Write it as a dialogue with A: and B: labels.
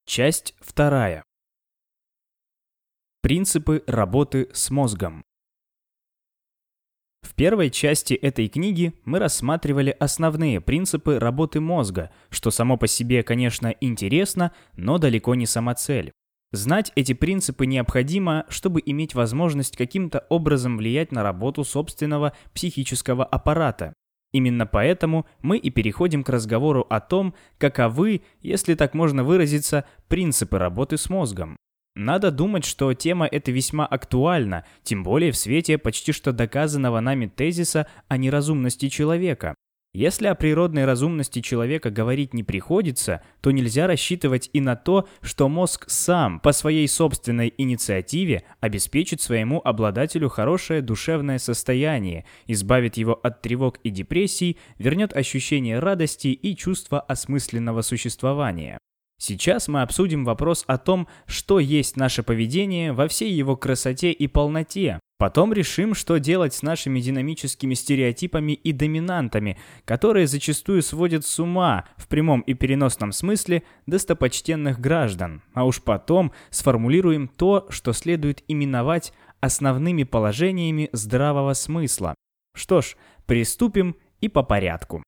A: Часть вторая. Принципы работы с мозгом. В первой части этой книги мы рассматривали основные принципы работы мозга, что само по себе, конечно, интересно, но далеко не самоцель. Знать эти принципы необходимо, чтобы иметь возможность каким-то образом влиять на работу собственного психического аппарата. Именно поэтому мы и переходим к разговору о том, каковы, если так можно выразиться, принципы работы с мозгом. Надо думать, что тема эта весьма актуальна, тем более в свете почти что доказанного нами тезиса о неразумности человека. Если о природной разумности человека говорить не приходится, то нельзя рассчитывать и на то, что мозг сам по своей собственной инициативе обеспечит своему обладателю хорошее душевное состояние, избавит его от тревог и депрессий, вернет ощущение радости и чувство осмысленного существования. Сейчас мы обсудим вопрос о том, что есть наше поведение во всей его красоте и полноте. Потом решим, что делать с нашими динамическими стереотипами и доминантами, которые зачастую сводят с ума, в прямом и переносном смысле, достопочтенных граждан. А уж потом сформулируем то, что следует именовать основными положениями здравого смысла. Что ж, приступим и по порядку.